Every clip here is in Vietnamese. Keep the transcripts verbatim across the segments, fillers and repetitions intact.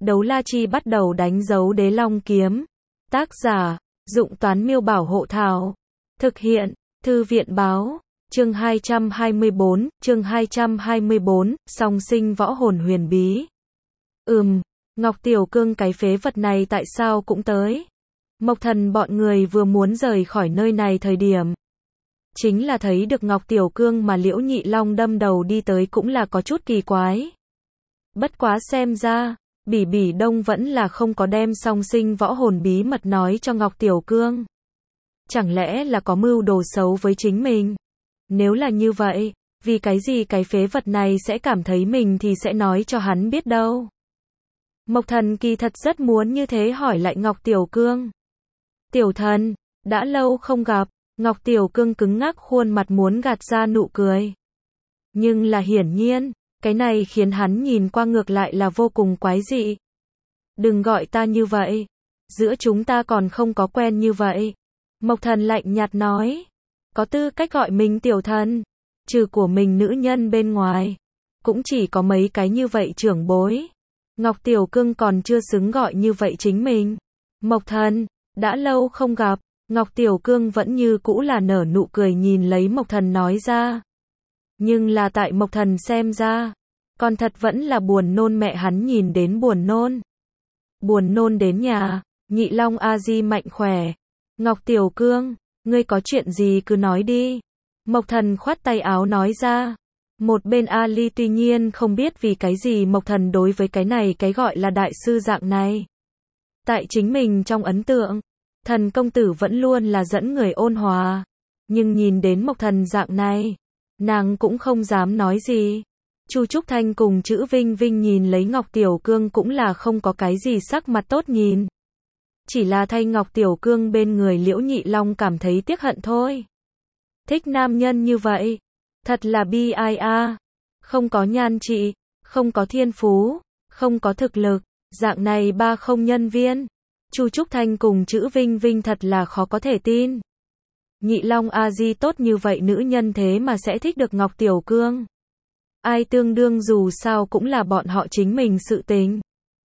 Đấu la chi bắt đầu đánh dấu đế long kiếm. Tác giả, Dụng Toán Miêu Bảo Hộ Thảo. Thực hiện, Thư viện Báo. Chương hai trăm hai mươi bốn, chương hai trăm hai mươi bốn, song sinh võ hồn huyền bí. Ừm, Ngọc Tiểu Cương cái phế vật này tại sao cũng tới? Mộc Thần bọn người vừa muốn rời khỏi nơi này thời điểm. Chính là thấy được Ngọc Tiểu Cương mà Liễu Nhị Long đâm đầu đi tới cũng là có chút kỳ quái. Bất quá xem ra, Bỉ Bỉ Đông vẫn là không có đem song sinh võ hồn bí mật nói cho Ngọc Tiểu Cương. Chẳng lẽ là có mưu đồ xấu với chính mình? Nếu là như vậy, vì cái gì cái phế vật này sẽ cảm thấy mình thì sẽ nói cho hắn biết đâu? Mộc Thần kỳ thật rất muốn như thế hỏi lại Ngọc Tiểu Cương. Tiểu thần, đã lâu không gặp. Ngọc Tiểu Cương cứng ngắc khuôn mặt muốn gạt ra nụ cười. Nhưng là hiển nhiên, cái này khiến hắn nhìn qua ngược lại là vô cùng quái dị. Đừng gọi ta như vậy. Giữa chúng ta còn không có quen như vậy. Mộc Thần lạnh nhạt nói. Có tư cách gọi mình tiểu thần. Trừ của mình nữ nhân bên ngoài. Cũng chỉ có mấy cái như vậy trưởng bối. Ngọc Tiểu Cương còn chưa xứng gọi như vậy chính mình. Mộc Thần, đã lâu không gặp. Ngọc Tiểu Cương vẫn như cũ là nở nụ cười nhìn lấy Mộc Thần nói ra. Nhưng là tại Mộc Thần xem ra, còn thật vẫn là buồn nôn, mẹ hắn nhìn đến buồn nôn. Buồn nôn đến nhà, Nhị Long A Di mạnh khỏe. Ngọc Tiểu Cương, ngươi có chuyện gì cứ nói đi. Mộc Thần khoát tay áo nói ra. Một bên Ali tuy nhiên không biết vì cái gì Mộc Thần đối với cái này cái gọi là đại sư dạng này. Tại chính mình trong ấn tượng, Thần công tử vẫn luôn là dẫn người ôn hòa. Nhưng nhìn đến Mộc Thần dạng này, nàng cũng không dám nói gì. Chu Trúc Thanh cùng Chữ Vinh Vinh nhìn lấy Ngọc Tiểu Cương cũng là không có cái gì sắc mặt tốt nhìn. Chỉ là thay Ngọc Tiểu Cương bên người Liễu Nhị Long cảm thấy tiếc hận thôi. Thích nam nhân như vậy, thật là bi ai a. Không có nhan trị, không có thiên phú, không có thực lực, dạng này ba không nhân viên. Chu Trúc Thanh cùng Chữ Vinh Vinh thật là khó có thể tin. Nhị Long A Di tốt như vậy nữ nhân thế mà sẽ thích được Ngọc Tiểu Cương. Ai tương đương dù sao cũng là bọn họ chính mình sự tình.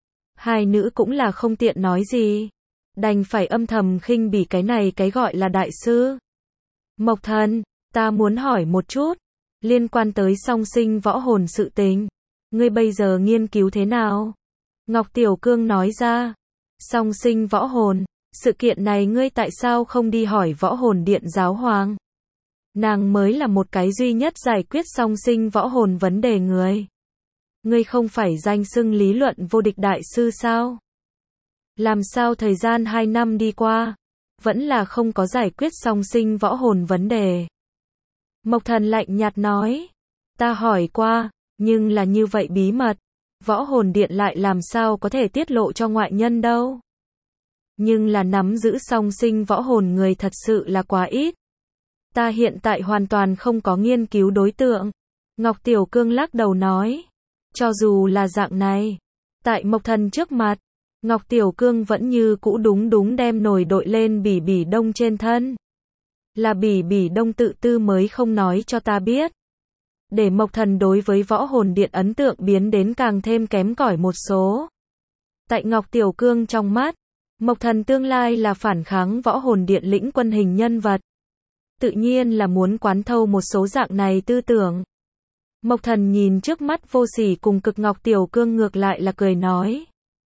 Hai nữ cũng là không tiện nói gì. Đành phải âm thầm khinh bỉ cái này cái gọi là đại sư. Mộc Thần, ta muốn hỏi một chút. Liên quan tới song sinh võ hồn sự tình. Ngươi bây giờ nghiên cứu thế nào? Ngọc Tiểu Cương nói ra. Song sinh võ hồn, sự kiện này ngươi tại sao không đi hỏi võ hồn điện giáo hoàng? Nàng mới là một cái duy nhất giải quyết song sinh võ hồn vấn đề người. Ngươi không phải danh xưng lý luận vô địch đại sư sao? Làm sao thời gian hai năm đi qua, vẫn là không có giải quyết song sinh võ hồn vấn đề? Mộc Thần lạnh nhạt nói. Ta hỏi qua, nhưng là như vậy bí mật. Võ hồn điện lại làm sao có thể tiết lộ cho ngoại nhân đâu. Nhưng là nắm giữ song sinh võ hồn người thật sự là quá ít. Ta hiện tại hoàn toàn không có nghiên cứu đối tượng. Ngọc Tiểu Cương lắc đầu nói. Cho dù là dạng này, tại Mộc Thần trước mặt, Ngọc Tiểu Cương vẫn như cũ đúng đúng đem nổi đội lên Bỉ Bỉ Đông trên thân. Là Bỉ Bỉ Đông tự tư mới không nói cho ta biết. Để Mộc Thần đối với võ hồn điện ấn tượng biến đến càng thêm kém cỏi một số. Tại Ngọc Tiểu Cương trong mắt, Mộc Thần tương lai là phản kháng võ hồn điện lĩnh quân hình nhân vật. Tự nhiên là muốn quán thâu một số dạng này tư tưởng. Mộc Thần nhìn trước mắt vô sỉ cùng cực Ngọc Tiểu Cương ngược lại là cười nói.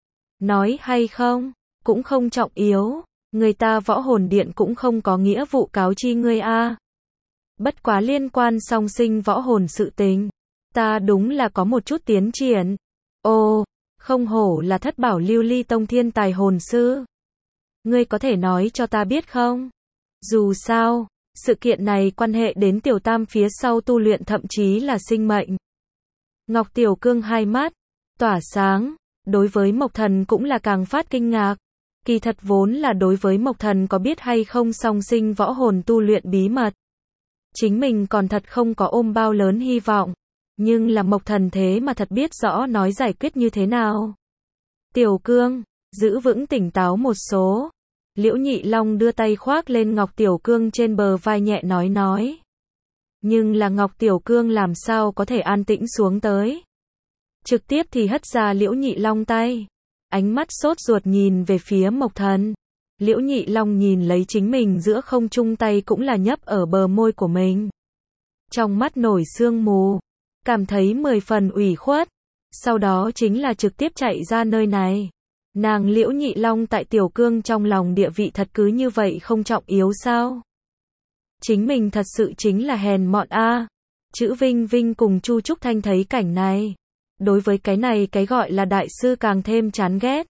Nói hay không, cũng không trọng yếu. Người ta võ hồn điện cũng không có nghĩa vụ cáo chi ngươi a. Bất quá liên quan song sinh võ hồn sự tình, ta đúng là có một chút tiến triển. Ồ, không hổ là Thất Bảo Lưu Ly Tông thiên tài hồn sư. Ngươi có thể nói cho ta biết không? Dù sao, sự kiện này quan hệ đến Tiểu Tam phía sau tu luyện thậm chí là sinh mệnh. Ngọc Tiểu Cương hai mắt tỏa sáng, đối với Mộc Thần cũng là càng phát kinh ngạc. Kỳ thật vốn là đối với Mộc Thần có biết hay không song sinh võ hồn tu luyện bí mật. Chính mình còn thật không có ôm bao lớn hy vọng. Nhưng là Mộc Thần thế mà thật biết rõ nói giải quyết như thế nào. Tiểu Cương, giữ vững tỉnh táo một số. Liễu Nhị Long đưa tay khoác lên Ngọc Tiểu Cương trên bờ vai nhẹ nói nói. Nhưng là Ngọc Tiểu Cương làm sao có thể an tĩnh xuống tới. Trực tiếp thì hất ra Liễu Nhị Long tay. ánh mắt sốt ruột nhìn về phía Mộc Thần. Liễu Nhị Long nhìn lấy chính mình giữa không trung tay cũng là nhấp ở bờ môi của mình. Trong mắt nổi sương mù, cảm thấy mười phần ủy khuất. Sau đó chính là trực tiếp chạy ra nơi này. Nàng Liễu Nhị Long tại Tiểu Cương trong lòng địa vị thật cứ như vậy không trọng yếu sao? Chính mình thật sự chính là hèn mọn a. À. Chữ Vinh Vinh cùng Chu Trúc Thanh thấy cảnh này. Đối với cái này cái gọi là đại sư càng thêm chán ghét.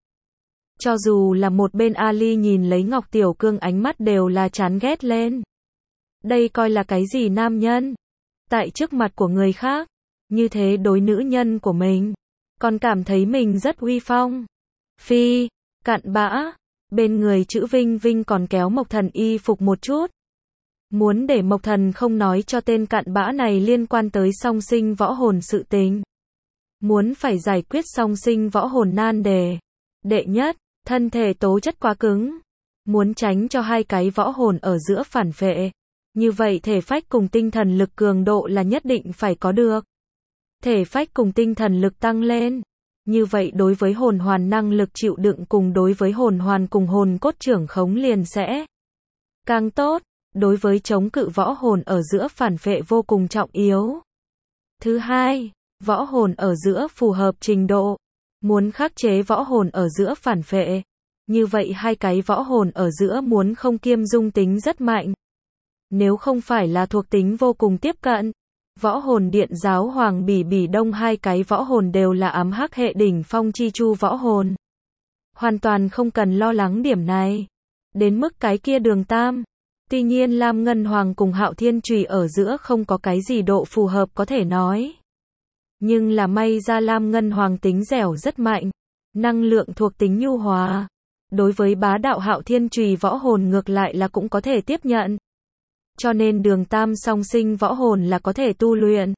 Cho dù là một bên Ali nhìn lấy Ngọc Tiểu Cương ánh mắt đều là chán ghét lên. Đây coi là cái gì nam nhân? Tại trước mặt của người khác, như thế đối nữ nhân của mình, còn cảm thấy mình rất uy phong. Phi, cặn bã, bên người chữ Vinh Vinh còn kéo Mộc Thần y phục một chút. Muốn để Mộc Thần không nói cho tên cặn bã này liên quan tới song sinh võ hồn sự tình. Muốn phải giải quyết song sinh võ hồn nan đề. Đệ nhất, thân thể tố chất quá cứng. Muốn tránh cho hai cái võ hồn ở giữa phản phệ. Như vậy thể phách cùng tinh thần lực cường độ là nhất định phải có được. Thể phách cùng tinh thần lực tăng lên. Như vậy đối với hồn hoàn năng lực chịu đựng cùng đối với hồn hoàn cùng hồn cốt trưởng khống liền sẽ càng tốt. Đối với chống cự võ hồn ở giữa phản phệ vô cùng trọng yếu. Thứ hai, võ hồn ở giữa phù hợp trình độ. Muốn khắc chế võ hồn ở giữa phản phệ. Như vậy hai cái võ hồn ở giữa muốn không kiêm dung tính rất mạnh. Nếu không phải là thuộc tính vô cùng tiếp cận. Võ hồn điện giáo hoàng bỉ bỉ đông hai cái võ hồn đều là ám hắc hệ đỉnh phong chi chu võ hồn. Hoàn toàn không cần lo lắng điểm này. Đến mức cái kia đường tam. Tuy nhiên Lam Ngân Hoàng cùng Hạo Thiên Chùy ở giữa không có cái gì độ phù hợp có thể nói. Nhưng là may ra Lam Ngân Hoàng tính dẻo rất mạnh. Năng lượng thuộc tính nhu hòa. Đối với bá đạo Hạo Thiên Chùy võ hồn ngược lại là cũng có thể tiếp nhận. Cho nên đường tam song sinh võ hồn là có thể tu luyện.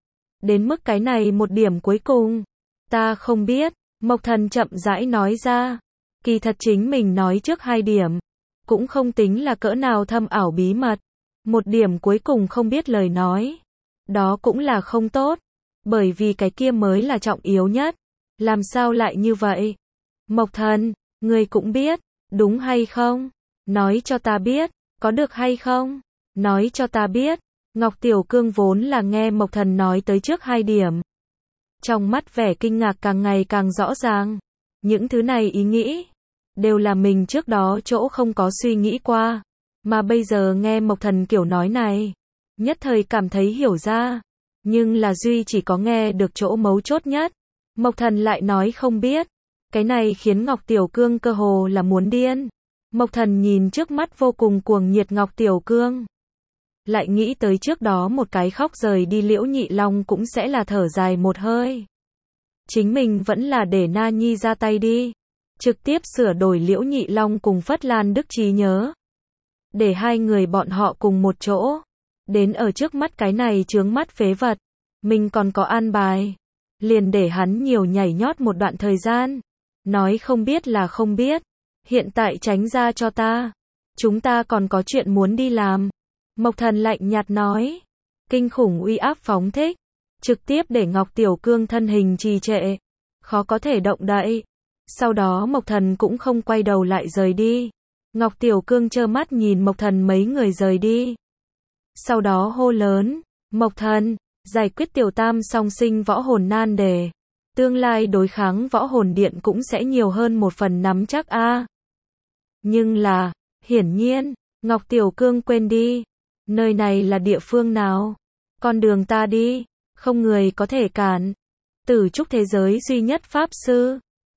Đến mức cái này một điểm cuối cùng. Ta không biết, Mộc Thần chậm rãi nói ra. Kỳ thật chính mình nói trước hai điểm. Cũng không tính là cỡ nào thâm ảo bí mật. Một điểm cuối cùng không biết lời nói. Đó cũng là không tốt. Bởi vì cái kia mới là trọng yếu nhất. Làm sao lại như vậy? Mộc Thần, người cũng biết, đúng hay không? Nói cho ta biết, có được hay không? Nói cho ta biết. Ngọc Tiểu Cương vốn là nghe Mộc Thần nói tới trước hai điểm. Trong mắt vẻ kinh ngạc càng ngày càng rõ ràng. Những thứ này ý nghĩ đều là mình trước đó chỗ không có suy nghĩ qua. Mà bây giờ nghe Mộc Thần kiểu nói này. Nhất thời cảm thấy hiểu ra. Nhưng là duy chỉ có nghe được chỗ mấu chốt nhất. Mộc Thần lại nói không biết. Cái này khiến Ngọc Tiểu Cương cơ hồ là muốn điên. Mộc Thần nhìn trước mắt vô cùng cuồng nhiệt Ngọc Tiểu Cương. Lại nghĩ tới trước đó một cái khóc rời đi Liễu Nhị Long cũng sẽ là thở dài một hơi. Chính mình vẫn là để Na Nhi ra tay đi. Trực tiếp sửa đổi Liễu Nhị Long cùng Phất Lan Đức trí nhớ. Để hai người bọn họ cùng một chỗ. Đến ở trước mắt cái này chướng mắt phế vật. Mình còn có an bài. Liền để hắn nhiều nhảy nhót một đoạn thời gian. Nói không biết là không biết. Hiện tại tránh ra cho ta. Chúng ta còn có chuyện muốn đi làm. Mộc Thần lạnh nhạt nói. Kinh khủng uy áp phóng thích. Trực tiếp để Ngọc Tiểu Cương thân hình trì trệ. Khó có thể động đậy. Sau đó Mộc Thần cũng không quay đầu lại rời đi. Ngọc Tiểu Cương trơ mắt nhìn Mộc Thần mấy người rời đi. Sau đó hô lớn. Mộc Thần, giải quyết tiểu tam song sinh võ hồn nan đề. Tương lai đối kháng võ hồn điện cũng sẽ nhiều hơn một phần nắm chắc a. À. Nhưng là, hiển nhiên, Ngọc Tiểu Cương quên đi. Nơi này là địa phương nào? Con đường ta đi, không người có thể cản. Tử trúc thế giới duy nhất pháp sư.